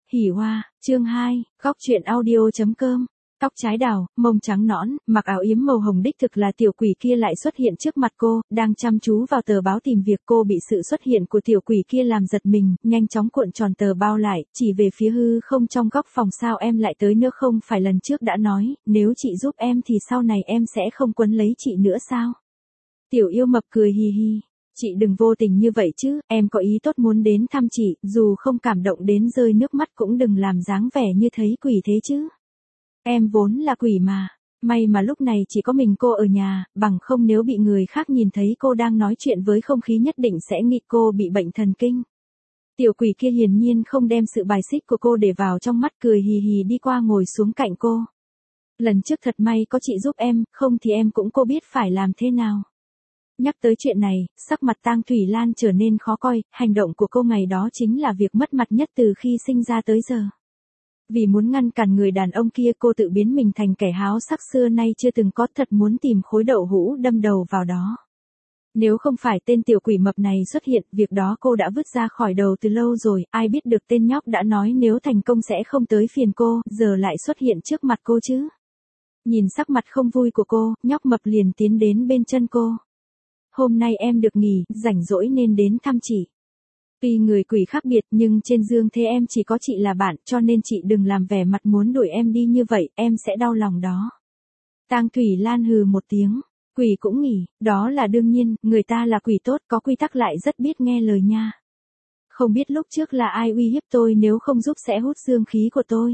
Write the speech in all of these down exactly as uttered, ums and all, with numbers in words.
Hỉ Hoa, chương hai, góc truyện audio.com. Tóc trái đào, mông trắng nõn, mặc áo yếm màu hồng đích thực là tiểu quỷ kia lại xuất hiện trước mặt cô, đang chăm chú vào tờ báo tìm việc. Cô bị sự xuất hiện của tiểu quỷ kia làm giật mình, nhanh chóng cuộn tròn tờ bao lại, chỉ về phía hư không trong góc phòng. Sao em lại tới nữa, không phải lần trước đã nói, nếu chị giúp em thì sau này em sẽ không quấn lấy chị nữa sao? Tiểu yêu mập cười hì hì. Chị đừng vô tình như vậy chứ, em có ý tốt muốn đến thăm chị, dù không cảm động đến rơi nước mắt cũng đừng làm dáng vẻ như thấy quỷ thế chứ. Em vốn là quỷ mà, may mà lúc này chỉ có mình cô ở nhà, bằng không nếu bị người khác nhìn thấy cô đang nói chuyện với không khí nhất định sẽ nghĩ cô bị bệnh thần kinh. Tiểu quỷ kia hiển nhiên không đem sự bài xích của cô để vào trong mắt, cười hì hì đi qua ngồi xuống cạnh cô. Lần trước thật may có chị giúp em, không thì em cũng cô biết phải làm thế nào. Nhắc tới chuyện này, sắc mặt Tang Thủy Lan trở nên khó coi, hành động của cô ngày đó chính là việc mất mặt nhất từ khi sinh ra tới giờ. Vì muốn ngăn cản người đàn ông kia, cô tự biến mình thành kẻ háo sắc xưa nay chưa từng có, thật muốn tìm khối đậu hũ đâm đầu vào đó. Nếu không phải tên tiểu quỷ mập này xuất hiện, việc đó cô đã vứt ra khỏi đầu từ lâu rồi, ai biết được tên nhóc đã nói nếu thành công sẽ không tới phiền cô, giờ lại xuất hiện trước mặt cô chứ. Nhìn sắc mặt không vui của cô, nhóc mập liền tiến đến bên chân cô. Hôm nay em được nghỉ, rảnh rỗi nên đến thăm chị. Tuy người quỷ khác biệt nhưng trên dương thế em chỉ có chị là bạn, cho nên chị đừng làm vẻ mặt muốn đuổi em đi như vậy, em sẽ đau lòng đó. Tang Thủy Lan hừ một tiếng, quỷ cũng nghỉ, đó là đương nhiên, người ta là quỷ tốt, có quy tắc lại rất biết nghe lời nha. Không biết lúc trước là ai uy hiếp tôi, nếu không giúp sẽ hút dương khí của tôi.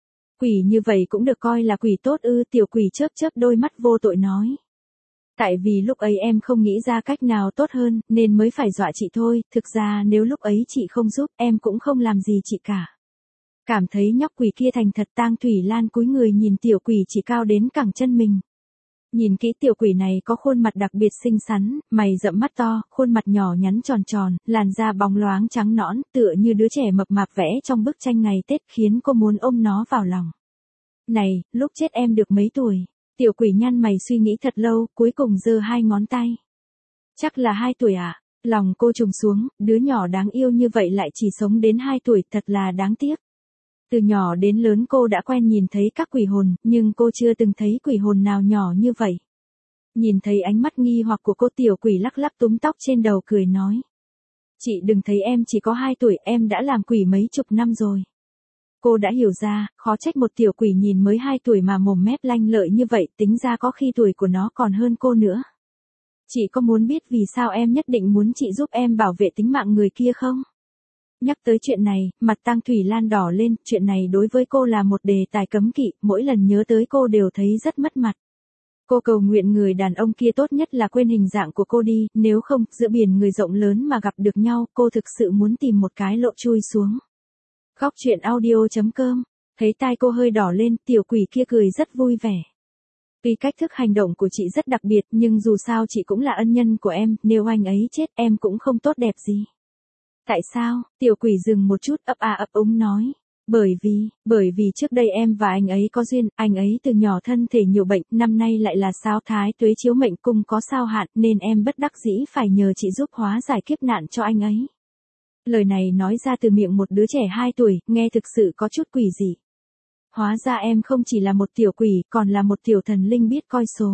Quỷ như vậy cũng được coi là quỷ tốt ư? Tiểu quỷ chớp chớp đôi mắt vô tội nói. Tại vì lúc ấy em không nghĩ ra cách nào tốt hơn, nên mới phải dọa chị thôi, thực ra nếu lúc ấy chị không giúp, em cũng không làm gì chị cả. Cảm thấy nhóc quỷ kia thành thật, Tang Thủy Lan cúi người nhìn tiểu quỷ chỉ cao đến cẳng chân mình. Nhìn kỹ tiểu quỷ này có khuôn mặt đặc biệt xinh xắn, mày rậm mắt to, khuôn mặt nhỏ nhắn tròn tròn, làn da bóng loáng trắng nõn, tựa như đứa trẻ mập mạp vẽ trong bức tranh ngày Tết, khiến cô muốn ôm nó vào lòng. Này, lúc chết em được mấy tuổi? Tiểu quỷ nhăn mày suy nghĩ thật lâu, cuối cùng giơ hai ngón tay. Chắc là hai tuổi ạ. À? Lòng cô trùng xuống, đứa nhỏ đáng yêu như vậy lại chỉ sống đến hai tuổi, thật là đáng tiếc. Từ nhỏ đến lớn cô đã quen nhìn thấy các quỷ hồn, nhưng cô chưa từng thấy quỷ hồn nào nhỏ như vậy. Nhìn thấy ánh mắt nghi hoặc của cô, tiểu quỷ lắc lắc túm tóc trên đầu cười nói. Chị đừng thấy em chỉ có hai tuổi, em đã làm quỷ mấy chục năm rồi. Cô đã hiểu ra, khó trách một tiểu quỷ nhìn mới hai tuổi mà mồm mép lanh lợi như vậy, tính ra có khi tuổi của nó còn hơn cô nữa. Chị có muốn biết vì sao em nhất định muốn chị giúp em bảo vệ tính mạng người kia không? Nhắc tới chuyện này, mặt Tang Thủy Lan đỏ lên, chuyện này đối với cô là một đề tài cấm kỵ, mỗi lần nhớ tới cô đều thấy rất mất mặt. Cô cầu nguyện người đàn ông kia tốt nhất là quên hình dạng của cô đi, nếu không, giữa biển người rộng lớn mà gặp được nhau, cô thực sự muốn tìm một cái lỗ chui xuống. Góc truyện audio.com. Thấy tai cô hơi đỏ lên, tiểu quỷ kia cười rất vui vẻ. Tuy cách thức hành động của chị rất đặc biệt, nhưng dù sao chị cũng là ân nhân của em, nếu anh ấy chết em cũng không tốt đẹp gì. Tại sao? Tiểu quỷ dừng một chút, ấp a ấp úng nói. Bởi vì, bởi vì trước đây em và anh ấy có duyên, anh ấy từ nhỏ thân thể nhiều bệnh, năm nay lại là sao thái tuế chiếu mệnh cung có sao hạn, nên em bất đắc dĩ phải nhờ chị giúp hóa giải kiếp nạn cho anh ấy. Lời này nói ra từ miệng một đứa trẻ hai tuổi, nghe thực sự có chút quỷ dị. Hóa ra em không chỉ là một tiểu quỷ, còn là một tiểu thần linh biết coi số.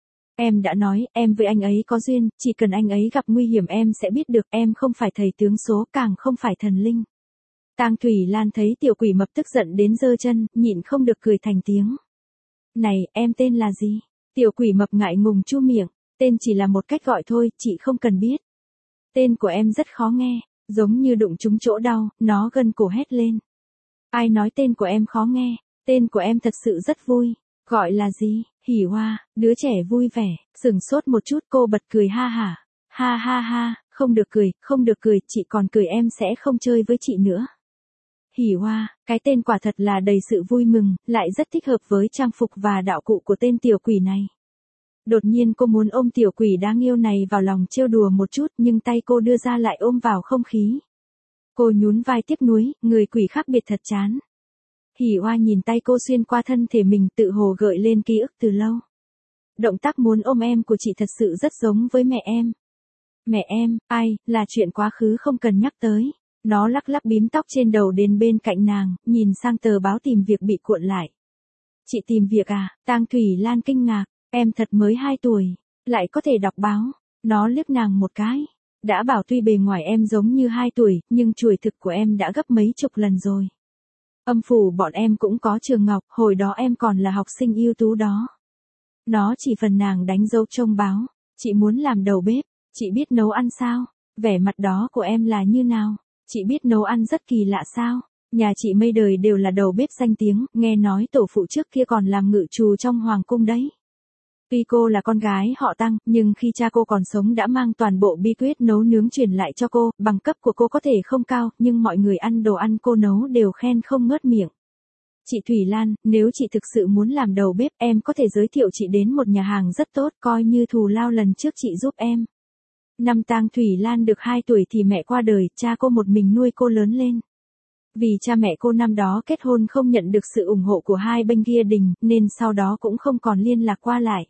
Em đã nói, em với anh ấy có duyên, chỉ cần anh ấy gặp nguy hiểm em sẽ biết được, em không phải thầy tướng số, càng không phải thần linh. Tang Thủy Lan thấy tiểu quỷ mập tức giận đến giơ chân, nhịn không được cười thành tiếng. Này, em tên là gì? Tiểu quỷ mập ngại ngùng chu miệng, tên chỉ là một cách gọi thôi, chị không cần biết. Tên của em rất khó nghe. Giống như đụng trúng chỗ đau, nó gân cổ hét lên. Ai nói tên của em khó nghe, tên của em thật sự rất vui. Gọi là gì? Hỉ Hoa. Đứa trẻ vui vẻ, sừng sốt một chút, cô bật cười ha hả. Ha ha ha, không được cười, không được cười, chị còn cười em sẽ không chơi với chị nữa. Hỉ Hoa, cái tên quả thật là đầy sự vui mừng, lại rất thích hợp với trang phục và đạo cụ của tên tiểu quỷ này. Đột nhiên cô muốn ôm tiểu quỷ đáng yêu này vào lòng trêu đùa một chút, nhưng tay cô đưa ra lại ôm vào không khí. Cô nhún vai tiếc nuối, người quỷ khác biệt thật chán. Hỉ Hoa nhìn tay cô xuyên qua thân thể mình, tự hồ gợi lên ký ức từ lâu. Động tác muốn ôm em của chị thật sự rất giống với mẹ em. Mẹ em, ai, là chuyện quá khứ không cần nhắc tới. Nó lắc lắc bím tóc trên đầu đến bên cạnh nàng, nhìn sang tờ báo tìm việc bị cuộn lại. Chị tìm việc à? Tang Thủy Lan kinh ngạc, em thật mới hai tuổi, lại có thể đọc báo. Nó liếc nàng một cái. Đã bảo tuy bề ngoài em giống như hai tuổi, nhưng chuỗi thực của em đã gấp mấy chục lần rồi. Âm phủ bọn em cũng có trường Ngọc, hồi đó em còn là học sinh ưu tú đó. Nó chỉ phần nàng đánh dấu trông báo. Chị muốn làm đầu bếp, chị biết nấu ăn sao? Vẻ mặt đó của em là như nào? Chị biết nấu ăn rất kỳ lạ sao? Nhà chị mấy đời đều là đầu bếp danh tiếng, nghe nói tổ phụ trước kia còn làm ngự trù trong hoàng cung đấy. Tuy cô là con gái họ Tăng, nhưng khi cha cô còn sống đã mang toàn bộ bí quyết nấu nướng truyền lại cho cô, bằng cấp của cô có thể không cao, nhưng mọi người ăn đồ ăn cô nấu đều khen không ngớt miệng. Chị Thủy Lan, nếu chị thực sự muốn làm đầu bếp, em có thể giới thiệu chị đến một nhà hàng rất tốt, coi như thù lao lần trước chị giúp em. Năm Tang Thủy Lan được hai tuổi thì mẹ qua đời, cha cô một mình nuôi cô lớn lên. Vì cha mẹ cô năm đó kết hôn không nhận được sự ủng hộ của hai bên gia đình, nên sau đó cũng không còn liên lạc qua lại.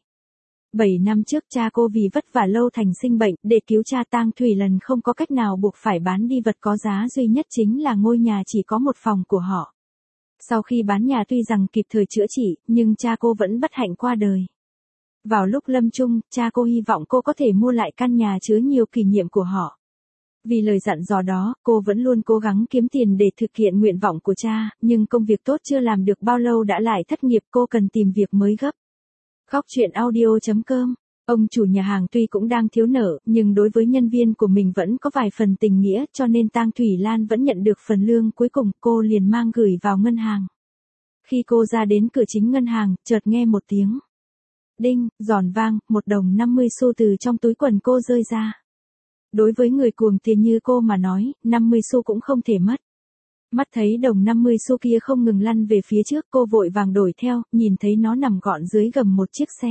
Bảy năm trước cha cô vì vất vả lâu thành sinh bệnh, để cứu cha Tang Thủy Lần không có cách nào buộc phải bán đi vật có giá duy nhất chính là ngôi nhà chỉ có một phòng của họ. Sau khi bán nhà tuy rằng kịp thời chữa trị, nhưng cha cô vẫn bất hạnh qua đời. Vào lúc lâm chung, cha cô hy vọng cô có thể mua lại căn nhà chứa nhiều kỷ niệm của họ. Vì lời dặn dò đó, cô vẫn luôn cố gắng kiếm tiền để thực hiện nguyện vọng của cha, nhưng công việc tốt chưa làm được bao lâu đã lại thất nghiệp, cô cần tìm việc mới gấp. Góc truyện audio chấm com. Ông chủ nhà hàng tuy cũng đang thiếu nợ, nhưng đối với nhân viên của mình vẫn có vài phần tình nghĩa, cho nên Tang Thủy Lan vẫn nhận được phần lương cuối cùng, cô liền mang gửi vào ngân hàng. Khi cô ra đến cửa chính ngân hàng, chợt nghe một tiếng đinh, giòn vang, một đồng năm mươi xu từ trong túi quần cô rơi ra. Đối với người cuồng tiền như cô mà nói, năm mươi xu cũng không thể mất. Mắt thấy đồng năm mươi xu kia không ngừng lăn về phía trước, cô vội vàng đổi theo, nhìn thấy nó nằm gọn dưới gầm một chiếc xe.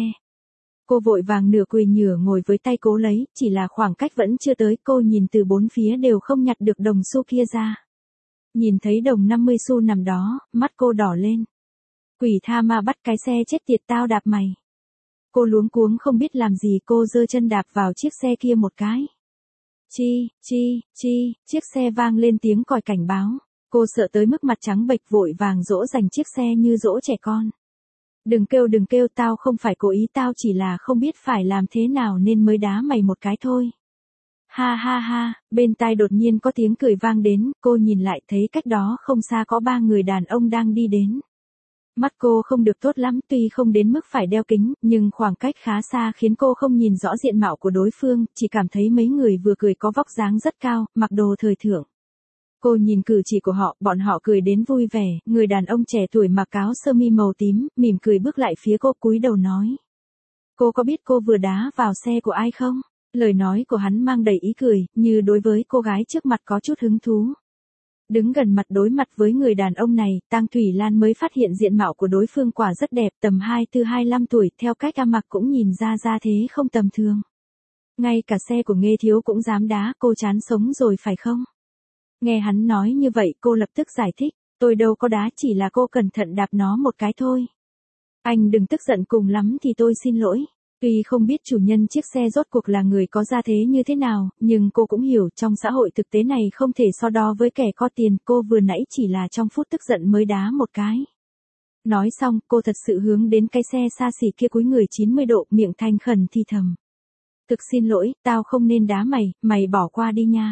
Cô vội vàng nửa quỳ nhửa ngồi với tay cố lấy, chỉ là khoảng cách vẫn chưa tới, cô nhìn từ bốn phía đều không nhặt được đồng xu kia ra. Nhìn thấy đồng năm mươi xu nằm đó, mắt cô đỏ lên. Quỷ tha ma bắt cái xe chết tiệt tao đạp mày. Cô luống cuống không biết làm gì, cô giơ chân đạp vào chiếc xe kia một cái. Chi, chi, chi, chiếc xe vang lên tiếng còi cảnh báo. Cô sợ tới mức mặt trắng bệch, vội vàng dỗ dành chiếc xe như dỗ trẻ con. Đừng kêu đừng kêu, tao không phải cố ý, tao chỉ là không biết phải làm thế nào nên mới đá mày một cái thôi. Ha ha ha, bên tai đột nhiên có tiếng cười vang đến, cô nhìn lại thấy cách đó không xa có ba người đàn ông đang đi đến. Mắt cô không được tốt lắm, tuy không đến mức phải đeo kính, nhưng khoảng cách khá xa khiến cô không nhìn rõ diện mạo của đối phương, chỉ cảm thấy mấy người vừa cười có vóc dáng rất cao, mặc đồ thời thượng. Cô nhìn cử chỉ của họ, bọn họ cười đến vui vẻ, người đàn ông trẻ tuổi mặc áo sơ mi màu tím, mỉm cười bước lại phía cô, cúi đầu nói. Cô có biết cô vừa đá vào xe của ai không? Lời nói của hắn mang đầy ý cười, như đối với cô gái trước mặt có chút hứng thú. Đứng gần mặt đối mặt với người đàn ông này, Tang Thủy Lan mới phát hiện diện mạo của đối phương quả rất đẹp, tầm hai mươi tư hai mươi lăm tuổi, theo cách ăn mặc cũng nhìn ra ra thế không tầm thường. Ngay cả xe của Nghê Thiếu cũng dám đá, cô chán sống rồi phải không? Nghe hắn nói như vậy, cô lập tức giải thích, tôi đâu có đá, chỉ là cô cẩn thận đạp nó một cái thôi. Anh đừng tức giận, cùng lắm thì tôi xin lỗi. Tuy không biết chủ nhân chiếc xe rốt cuộc là người có gia thế như thế nào, nhưng cô cũng hiểu trong xã hội thực tế này không thể so đo với kẻ có tiền, cô vừa nãy chỉ là trong phút tức giận mới đá một cái. Nói xong, cô thật sự hướng đến cái xe xa xỉ kia, cúi người chín mươi độ, miệng thành khẩn thì thầm. Thực xin lỗi, tao không nên đá mày, mày bỏ qua đi nha.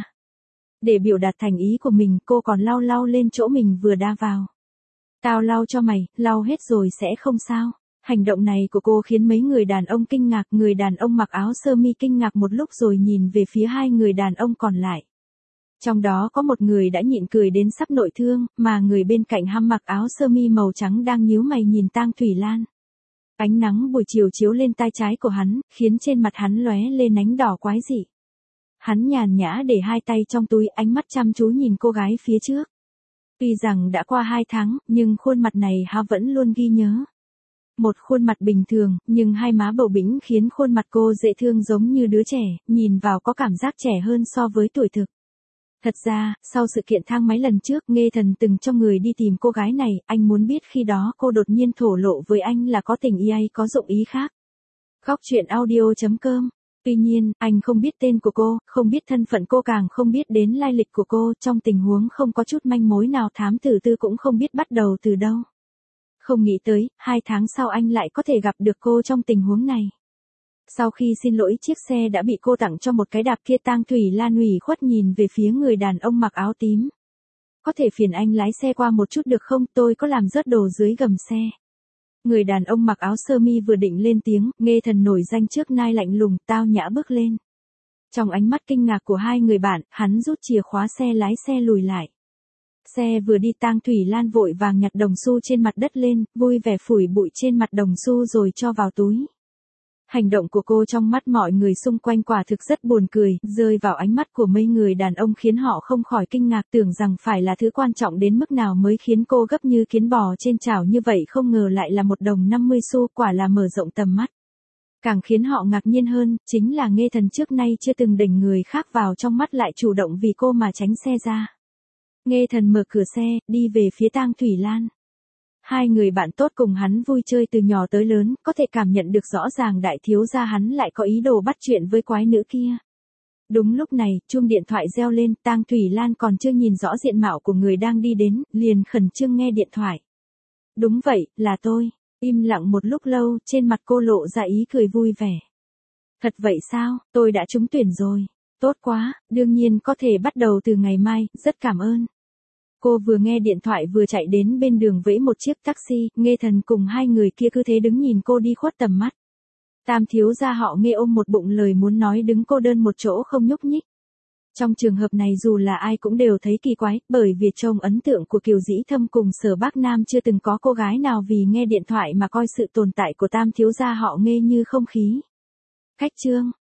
Để biểu đạt thành ý của mình, cô còn lau lau lên chỗ mình vừa đá vào. Tao lau cho mày, lau hết rồi sẽ không sao. Hành động này của cô khiến mấy người đàn ông kinh ngạc, người đàn ông mặc áo sơ mi kinh ngạc một lúc rồi nhìn về phía hai người đàn ông còn lại. Trong đó có một người đã nhịn cười đến sắp nội thương, mà người bên cạnh hăm mặc áo sơ mi màu trắng đang nhíu mày nhìn Tang Thủy Lan. Ánh nắng buổi chiều chiếu lên tai trái của hắn, khiến trên mặt hắn lóe lên ánh đỏ quái dị. Hắn nhàn nhã để hai tay trong túi, ánh mắt chăm chú nhìn cô gái phía trước. Tuy rằng đã qua hai tháng, nhưng khuôn mặt này hắn vẫn luôn ghi nhớ. Một khuôn mặt bình thường, nhưng hai má bầu bĩnh khiến khuôn mặt cô dễ thương giống như đứa trẻ, nhìn vào có cảm giác trẻ hơn so với tuổi thực. Thật ra, sau sự kiện thang máy lần trước, Nghê Thần từng cho người đi tìm cô gái này, anh muốn biết khi đó cô đột nhiên thổ lộ với anh là có tình ý hay có dụng ý khác. Góc truyện audio chấm com Tuy nhiên, anh không biết tên của cô, không biết thân phận cô, càng không biết đến lai lịch của cô, trong tình huống không có chút manh mối nào, thám tử tư cũng không biết bắt đầu từ đâu. Không nghĩ tới, hai tháng sau anh lại có thể gặp được cô trong tình huống này. Sau khi xin lỗi chiếc xe đã bị cô tặng cho một cái đạp kia, Tang Thủy Lan ủy khuất nhìn về phía người đàn ông mặc áo tím. Có thể phiền anh lái xe qua một chút được không, tôi có làm rớt đồ dưới gầm xe. Người đàn ông mặc áo sơ mi vừa định lên tiếng, Nghê Thần nổi danh trước nay lạnh lùng, tao nhã bước lên. Trong ánh mắt kinh ngạc của hai người bạn, hắn rút chìa khóa xe lái xe lùi lại. Xe vừa đi, Tang Thủy Lan vội vàng nhặt đồng xu trên mặt đất lên, vui vẻ phủi bụi trên mặt đồng xu rồi cho vào túi. Hành động của cô trong mắt mọi người xung quanh quả thực rất buồn cười, rơi vào ánh mắt của mấy người đàn ông khiến họ không khỏi kinh ngạc, tưởng rằng phải là thứ quan trọng đến mức nào mới khiến cô gấp như kiến bò trên chảo như vậy, không ngờ lại là một đồng năm mươi xu, quả là mở rộng tầm mắt. Càng khiến họ ngạc nhiên hơn, chính là Nghê Thần trước nay chưa từng đẩy người khác vào trong mắt lại chủ động vì cô mà tránh xe ra. Nghê Thần mở cửa xe, đi về phía Tang Thủy Lan. Hai người bạn tốt cùng hắn vui chơi từ nhỏ tới lớn, có thể cảm nhận được rõ ràng đại thiếu gia hắn lại có ý đồ bắt chuyện với quái nữ kia. Đúng lúc này, chuông điện thoại reo lên, Tang Thủy Lan còn chưa nhìn rõ diện mạo của người đang đi đến, liền khẩn trương nghe điện thoại. Đúng vậy, là tôi. Im lặng một lúc lâu, trên mặt cô lộ ra ý cười vui vẻ. Thật vậy sao, tôi đã trúng tuyển rồi. Tốt quá, đương nhiên có thể bắt đầu từ ngày mai, rất cảm ơn. Cô vừa nghe điện thoại vừa chạy đến bên đường vẫy một chiếc taxi, Nghê Thần cùng hai người kia cứ thế đứng nhìn cô đi khuất tầm mắt. Tam thiếu gia họ Nghê ôm một bụng lời muốn nói đứng cô đơn một chỗ không nhúc nhích. Trong trường hợp này dù là ai cũng đều thấy kỳ quái, bởi vì trong ấn tượng của Kiều Dĩ Thâm cùng Sở Bắc Nam chưa từng có cô gái nào vì nghe điện thoại mà coi sự tồn tại của tam thiếu gia họ Nghê như không khí. Cách chương